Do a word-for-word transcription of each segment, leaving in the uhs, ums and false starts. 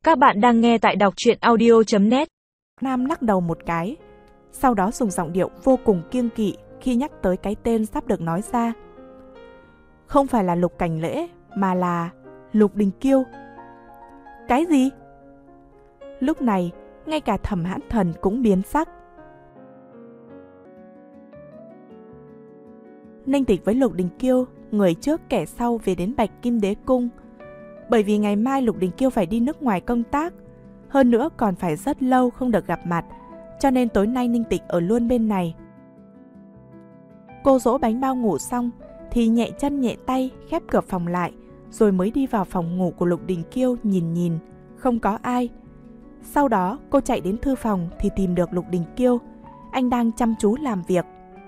Các bạn đang nghe tại đọc truyện audio chấm net. Nam lắc đầu một cái, sau đó dùng giọng điệu vô cùng kiêng kỵ khi nhắc tới cái tên sắp được nói ra. Không phải là Lục Cảnh Lễ, mà là Lục Đình Kiêu. Cái gì? Lúc này, ngay cả Thẩm Hãn Thần cũng biến sắc. Ninh Tịch với Lục Đình Kiêu, người trước kẻ sau về đến Bạch Kim Đế Cung. Bởi vì ngày mai Lục Đình Kiêu phải đi nước ngoài công tác, hơn nữa còn phải rất lâu không được gặp mặt, cho nên tối nay Ninh Tịch ở luôn bên này. Cô dỗ bánh bao ngủ xong thì nhẹ chân nhẹ tay khép cửa phòng lại, rồi mới đi vào phòng ngủ của Lục Đình Kiêu nhìn nhìn, không có ai. Sau đó cô chạy đến thư phòng thì tìm được Lục Đình Kiêu, anh đang chăm chú làm việc.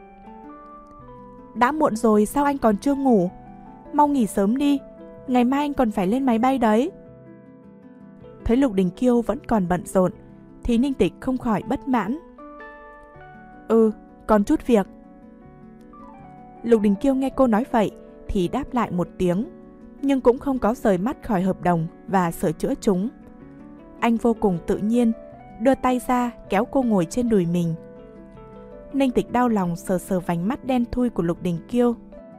Đã muộn rồi sao anh còn chưa ngủ? Mau nghỉ sớm đi, ngày mai anh còn phải lên máy bay đấy. Thấy Lục Đình Kiêu vẫn còn bận rộn thì Ninh Tịch không khỏi bất mãn. Ừ, còn chút việc. Lục Đình Kiêu nghe cô nói vậy thì đáp lại một tiếng, nhưng cũng không có rời mắt khỏi hợp đồng và sửa chữa chúng. Anh vô cùng tự nhiên đưa tay ra kéo cô ngồi trên đùi mình. Ninh Tịch đau lòng sờ sờ vành mắt đen thui của Lục Đình Kiêu.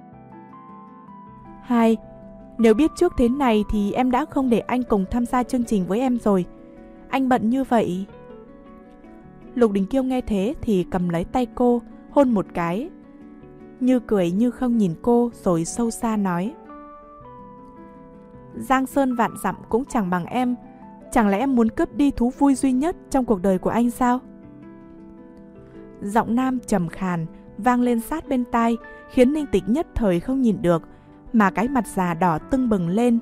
Hai, nếu biết trước thế này thì em đã không để anh cùng tham gia chương trình với em rồi. Anh bận như vậy. Lục Đình Kiêu nghe thế thì cầm lấy tay cô, hôn một cái. Như cười như không nhìn cô rồi sâu xa nói. Giang sơn vạn dặm cũng chẳng bằng em. Chẳng lẽ em muốn cướp đi thú vui duy nhất trong cuộc đời của anh sao? Giọng nam trầm khàn vang lên sát bên tai, khiến Ninh Tịch nhất thời không nhìn được, mà cái mặt già đỏ tưng bừng lên.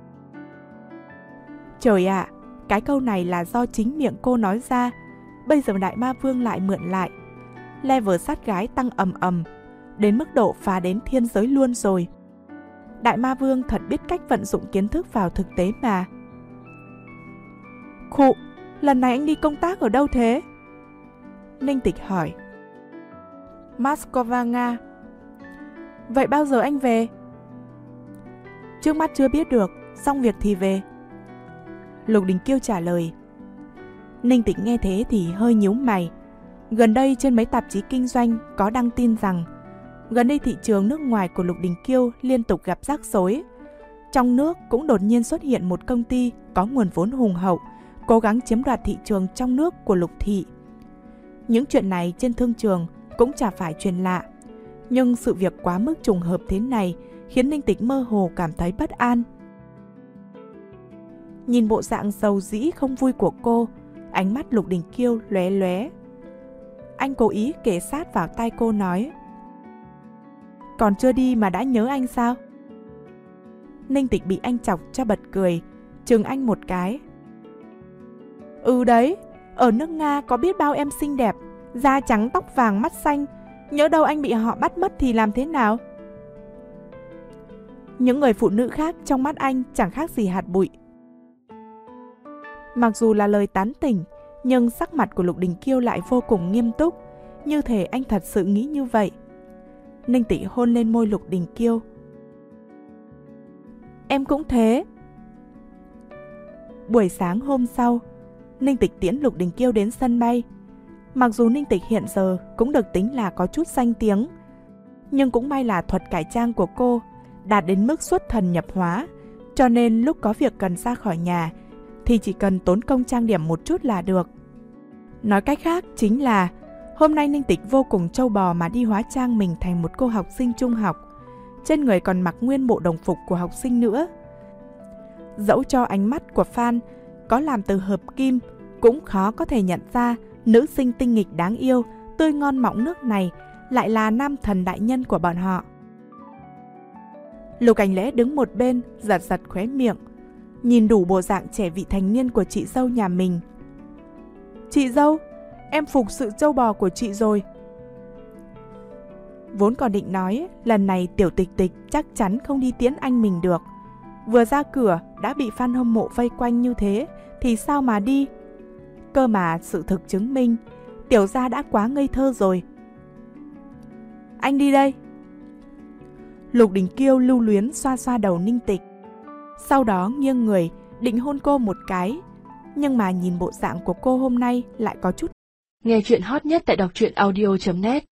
Trời ạ, à, cái câu này là do chính miệng cô nói ra, bây giờ Đại Ma Vương lại mượn lại. Level sát gái tăng ầm ầm, đến mức độ phá đến thiên giới luôn rồi. Đại Ma Vương thật biết cách vận dụng kiến thức vào thực tế mà. Khụ, lần này anh đi công tác ở đâu thế? Ninh Tịch hỏi. Moscow, Nga. Vậy bao giờ anh về? Trước mắt chưa biết được, xong việc thì về. Lục Đình Kiêu trả lời. Ninh Tịch nghe thế thì hơi nhíu mày. Gần đây trên mấy tạp chí kinh doanh có đăng tin rằng gần đây thị trường nước ngoài của Lục Đình Kiêu liên tục gặp rắc rối. Trong nước cũng đột nhiên xuất hiện một công ty có nguồn vốn hùng hậu, cố gắng chiếm đoạt thị trường trong nước của Lục thị. Những chuyện này trên thương trường cũng chả phải chuyện lạ, nhưng sự việc quá mức trùng hợp thế này khiến Ninh Tịch mơ hồ cảm thấy bất an. Nhìn bộ dạng dầu dĩ không vui của cô, ánh mắt Lục Đình Kiêu lóe lóe. Anh cố ý kề sát vào tai cô nói. Còn chưa đi mà đã nhớ anh sao? Ninh Tịch bị anh chọc cho bật cười, chừng anh một cái. Ừ đấy, ở nước Nga có biết bao em xinh đẹp, da trắng tóc vàng mắt xanh, nhỡ đâu anh bị họ bắt mất thì làm thế nào? Những người phụ nữ khác trong mắt anh chẳng khác gì hạt bụi. Mặc dù là lời tán tỉnh, nhưng sắc mặt của Lục Đình Kiêu lại vô cùng nghiêm túc, như thể anh thật sự nghĩ như vậy. Ninh Tịch hôn lên môi Lục Đình Kiêu. Em cũng thế. Buổi sáng hôm sau, Ninh Tịch tiễn Lục Đình Kiêu đến sân bay. Mặc dù Ninh Tịch hiện giờ cũng được tính là có chút danh tiếng, nhưng cũng may là thuật cải trang của cô đạt đến mức xuất thần nhập hóa, cho nên lúc có việc cần ra khỏi nhà thì chỉ cần tốn công trang điểm một chút là được. Nói cách khác chính là hôm nay Ninh Tịch vô cùng trâu bò mà đi hóa trang mình thành một cô học sinh trung học, trên người còn mặc nguyên bộ đồng phục của học sinh nữa. Dẫu cho ánh mắt của fan có làm từ hợp kim, cũng khó có thể nhận ra nữ sinh tinh nghịch đáng yêu, tươi ngon mọng nước này lại là nam thần đại nhân của bọn họ. Lục Cảnh Lễ đứng một bên, giật giật khóe miệng, nhìn đủ bộ dạng trẻ vị thành niên của chị dâu nhà mình. Chị dâu, em phục sự trâu bò của chị rồi. Vốn còn định nói lần này Tiểu Tịch Tịch chắc chắn không đi tiễn anh mình được, vừa ra cửa đã bị fan hâm mộ vây quanh như thế thì sao mà đi. Cơ mà sự thực chứng minh Tiểu gia đã quá ngây thơ rồi. Anh đi đây. Lục Đình Kiêu lưu luyến xoa xoa đầu Ninh Tịch, sau đó nghiêng người định hôn cô một cái, Nhưng mà nhìn bộ dạng của cô hôm nay lại có chút. Nghe chuyện hot nhất tại đọc truyện audio chấm net.